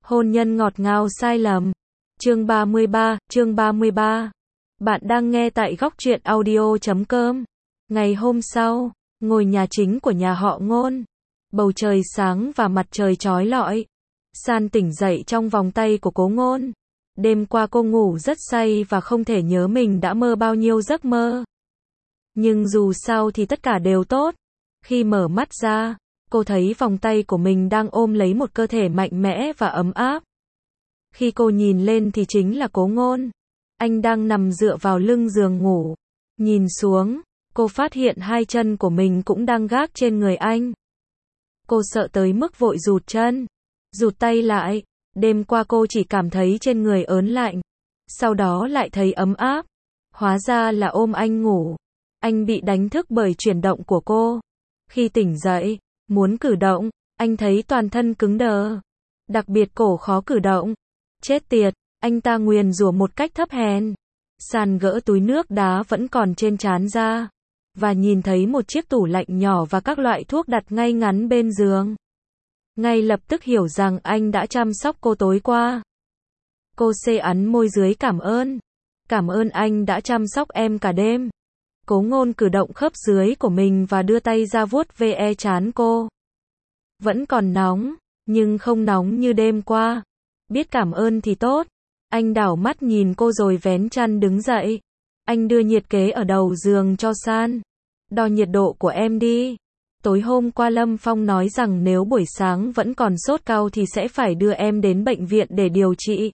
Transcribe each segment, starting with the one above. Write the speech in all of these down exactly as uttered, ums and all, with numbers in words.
Hôn nhân ngọt ngào sai lầm. Chương ba mươi ba, chương ba mươi ba. Bạn đang nghe tại góc truyện audio chấm com. Ngày hôm sau, ngôi nhà chính của nhà họ Ngôn. Bầu trời sáng và mặt trời chói lọi. San tỉnh dậy trong vòng tay của Cố Ngôn. Đêm qua cô ngủ rất say và không thể nhớ mình đã mơ bao nhiêu giấc mơ. Nhưng dù sao thì tất cả đều tốt. Khi mở mắt ra, cô thấy vòng tay của mình đang ôm lấy một cơ thể mạnh mẽ và ấm áp. Khi cô nhìn lên thì chính là Cố Ngôn. Anh đang nằm dựa vào lưng giường ngủ. Nhìn xuống, cô phát hiện hai chân của mình cũng đang gác trên người anh. Cô sợ tới mức vội rụt chân, rụt tay lại. Đêm qua cô chỉ cảm thấy trên người ớn lạnh, sau đó lại thấy ấm áp. Hóa ra là ôm anh ngủ. Anh bị đánh thức bởi chuyển động của cô. Khi tỉnh dậy, muốn cử động, anh thấy toàn thân cứng đờ. Đặc biệt cổ khó cử động. Chết tiệt, anh ta nguyền rủa một cách thấp hèn. San gỡ túi nước đá vẫn còn trên trán ra, và nhìn thấy một chiếc tủ lạnh nhỏ và các loại thuốc đặt ngay ngắn bên giường. Ngay lập tức hiểu rằng anh đã chăm sóc cô tối qua. Cô xê ấn môi dưới cảm ơn. Cảm ơn anh đã chăm sóc em cả đêm. Cố Ngôn cử động khớp dưới của mình và đưa tay ra vuốt ve trán cô. Vẫn còn nóng, nhưng không nóng như đêm qua. Biết cảm ơn thì tốt. Anh đảo mắt nhìn cô rồi vén chăn đứng dậy. Anh đưa nhiệt kế ở đầu giường cho San. Đo nhiệt độ của em đi. Tối hôm qua Lâm Phong nói rằng nếu buổi sáng vẫn còn sốt cao thì sẽ phải đưa em đến bệnh viện để điều trị.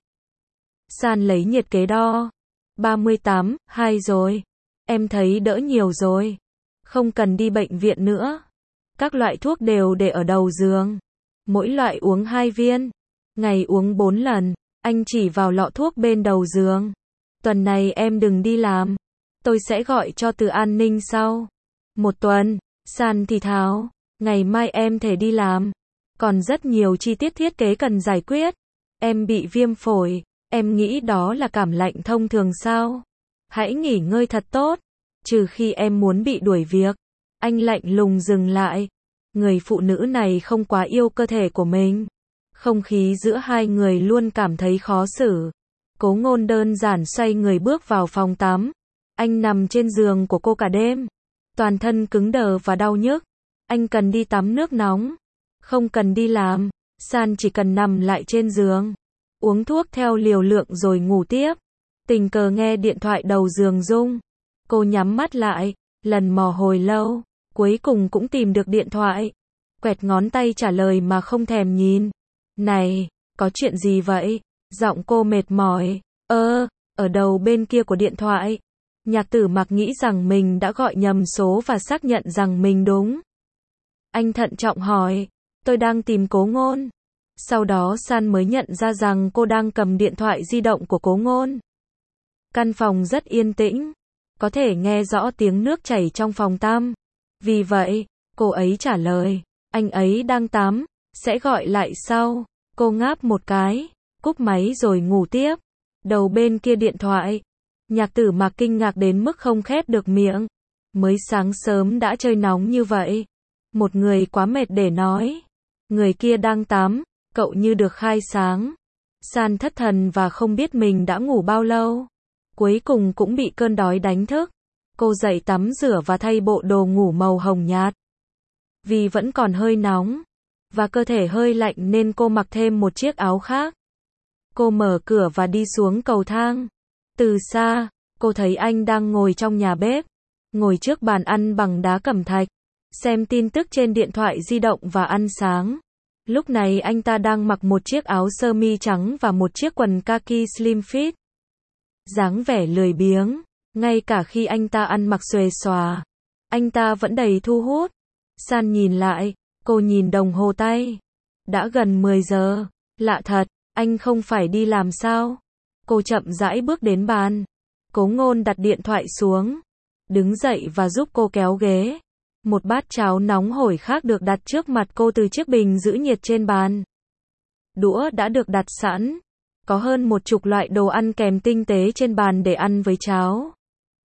San lấy nhiệt kế đo. ba mươi tám, hai rồi. Em thấy đỡ nhiều rồi. Không cần đi bệnh viện nữa. Các loại thuốc đều để ở đầu giường. Mỗi loại uống hai viên. Ngày uống bốn lần. Anh chỉ vào lọ thuốc bên đầu giường. Tuần này em đừng đi làm. Tôi sẽ gọi cho từ an ninh sau. Một tuần. San thì thào. Ngày mai em thể đi làm. Còn rất nhiều chi tiết thiết kế cần giải quyết. Em bị viêm phổi. Em nghĩ đó là cảm lạnh thông thường sao? Hãy nghỉ ngơi thật tốt. Trừ khi em muốn bị đuổi việc. Anh lạnh lùng dừng lại. Người phụ nữ này không quá yêu cơ thể của mình. Không khí giữa hai người luôn cảm thấy khó xử. Cố Ngôn đơn giản xoay người bước vào phòng tắm. Anh nằm trên giường của cô cả đêm. Toàn thân cứng đờ và đau nhức. Anh cần đi tắm nước nóng. Không cần đi làm. San chỉ cần nằm lại trên giường. Uống thuốc theo liều lượng rồi ngủ tiếp. Tình cờ nghe điện thoại đầu giường rung. Cô nhắm mắt lại. Lần mò hồi lâu. Cuối cùng cũng tìm được điện thoại. Quẹt ngón tay trả lời mà không thèm nhìn. Này, có chuyện gì vậy? Giọng cô mệt mỏi. Ơ, ở đầu bên kia của điện thoại. Nhạc Tử Mặc nghĩ rằng mình đã gọi nhầm số và xác nhận rằng mình đúng. Anh thận trọng hỏi. Tôi đang tìm Cố Ngôn. Sau đó San mới nhận ra rằng cô đang cầm điện thoại di động của Cố Ngôn. Căn phòng rất yên tĩnh. Có thể nghe rõ tiếng nước chảy trong phòng tắm. Vì vậy, cô ấy trả lời. Anh ấy đang tắm. Sẽ gọi lại sau. Cô ngáp một cái. Cúp máy rồi ngủ tiếp. Đầu bên kia điện thoại. Nhạc Tử Mặc kinh ngạc đến mức không khép được miệng. Mới sáng sớm đã chơi nóng như vậy. Một người quá mệt để nói. Người kia đang tắm. Cậu như được khai sáng. San thất thần và không biết mình đã ngủ bao lâu. Cuối cùng cũng bị cơn đói đánh thức. Cô dậy tắm rửa và thay bộ đồ ngủ màu hồng nhạt. Vì vẫn còn hơi nóng. Và cơ thể hơi lạnh nên cô mặc thêm một chiếc áo khác. Cô mở cửa và đi xuống cầu thang. Từ xa, cô thấy anh đang ngồi trong nhà bếp. Ngồi trước bàn ăn bằng đá cẩm thạch. Xem tin tức trên điện thoại di động và ăn sáng. Lúc này anh ta đang mặc một chiếc áo sơ mi trắng và một chiếc quần kaki slim fit. Dáng vẻ lười biếng. Ngay cả khi anh ta ăn mặc xuề xòa, anh ta vẫn đầy thu hút. San nhìn lại. Cô nhìn đồng hồ tay. Đã gần mười giờ. Lạ thật, anh không phải đi làm sao? Cô chậm rãi bước đến bàn. Cố Ngôn đặt điện thoại xuống. Đứng dậy và giúp cô kéo ghế. Một bát cháo nóng hổi khác được đặt trước mặt cô từ chiếc bình giữ nhiệt trên bàn. Đũa đã được đặt sẵn. Có hơn một chục loại đồ ăn kèm tinh tế trên bàn để ăn với cháo.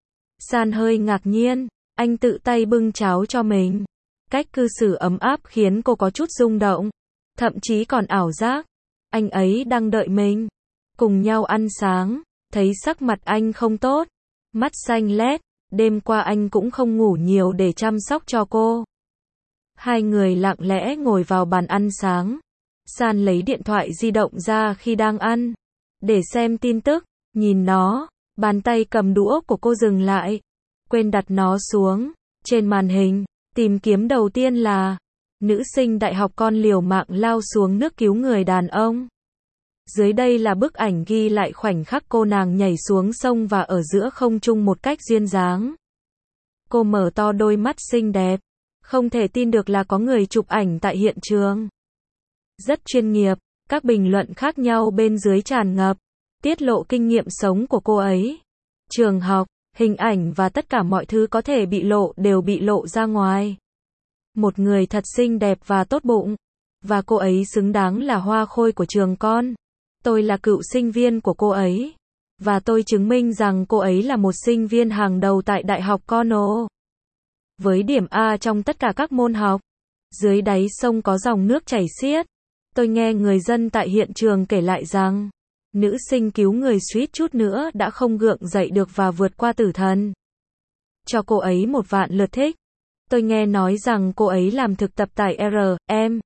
San hơi ngạc nhiên. Anh tự tay bưng cháo cho mình. Cách cư xử ấm áp khiến cô có chút rung động. Thậm chí còn ảo giác. anh ấy đang đợi mình. Cùng nhau ăn sáng, thấy sắc mặt anh không tốt, mắt xanh lét, đêm qua anh cũng không ngủ nhiều để chăm sóc cho cô. Hai người lặng lẽ ngồi vào bàn ăn sáng. San lấy điện thoại di động ra khi đang ăn, để xem tin tức, nhìn nó, bàn tay cầm đũa của cô dừng lại, quên đặt nó xuống. Trên màn hình, tìm kiếm đầu tiên là nữ sinh đại học con liều mạng lao xuống nước cứu người đàn ông. Dưới đây là bức ảnh ghi lại khoảnh khắc cô nàng nhảy xuống sông và ở giữa không trung một cách duyên dáng. Cô mở to đôi mắt xinh đẹp, không thể tin được là có người chụp ảnh tại hiện trường. Rất chuyên nghiệp, các bình luận khác nhau bên dưới tràn ngập, tiết lộ kinh nghiệm sống của cô ấy. Trường học, hình ảnh và tất cả mọi thứ có thể bị lộ đều bị lộ ra ngoài. Một người thật xinh đẹp và tốt bụng, và cô ấy xứng đáng là hoa khôi của trường con. Tôi là cựu sinh viên của cô ấy, và tôi chứng minh rằng cô ấy là một sinh viên hàng đầu tại Đại học Cornell. Với điểm A trong tất cả các môn học. Dưới đáy sông có dòng nước chảy xiết. Tôi nghe người dân tại hiện trường kể lại rằng, nữ sinh cứu người suýt chút nữa đã không gượng dậy được và vượt qua tử thần. Cho cô ấy một vạn lượt thích. Tôi nghe nói rằng cô ấy làm thực tập tại R M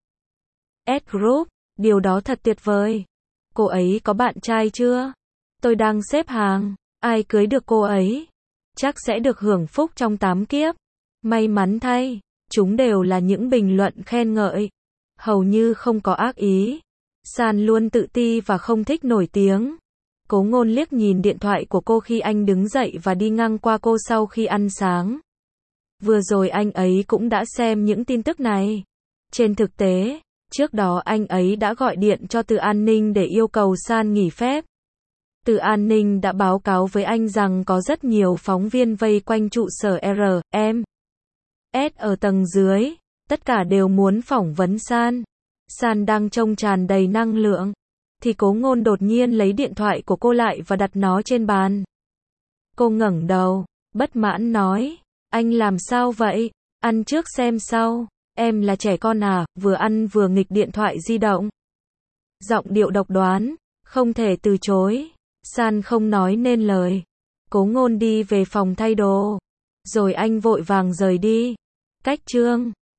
S Group, điều đó thật tuyệt vời. Cô ấy có bạn trai chưa? Tôi đang xếp hàng, ai cưới được cô ấy? Chắc sẽ được hưởng phúc trong tám kiếp. May mắn thay, chúng đều là những bình luận khen ngợi, hầu như không có ác ý. San luôn tự ti và không thích nổi tiếng. Cố Ngôn liếc nhìn điện thoại của cô khi anh đứng dậy và đi ngang qua cô sau khi ăn sáng. Vừa rồi anh ấy cũng đã xem những tin tức này. Trên thực tế, trước đó anh ấy đã gọi điện cho Từ An ninh để yêu cầu San nghỉ phép. Từ An ninh đã báo cáo với anh rằng có rất nhiều phóng viên vây quanh trụ sở R M S ở tầng dưới, tất cả đều muốn phỏng vấn San. San đang trông tràn đầy năng lượng, thì Cố Ngôn đột nhiên lấy điện thoại của cô lại và đặt nó trên bàn. Cô ngẩng đầu, bất mãn nói, anh làm sao vậy? Ăn trước xem sau. Em là trẻ con à? Vừa ăn vừa nghịch điện thoại di động. Giọng điệu độc đoán, không thể từ chối. San không nói nên lời. Cố Ngôn đi về phòng thay đồ, rồi anh vội vàng rời đi. Cách chương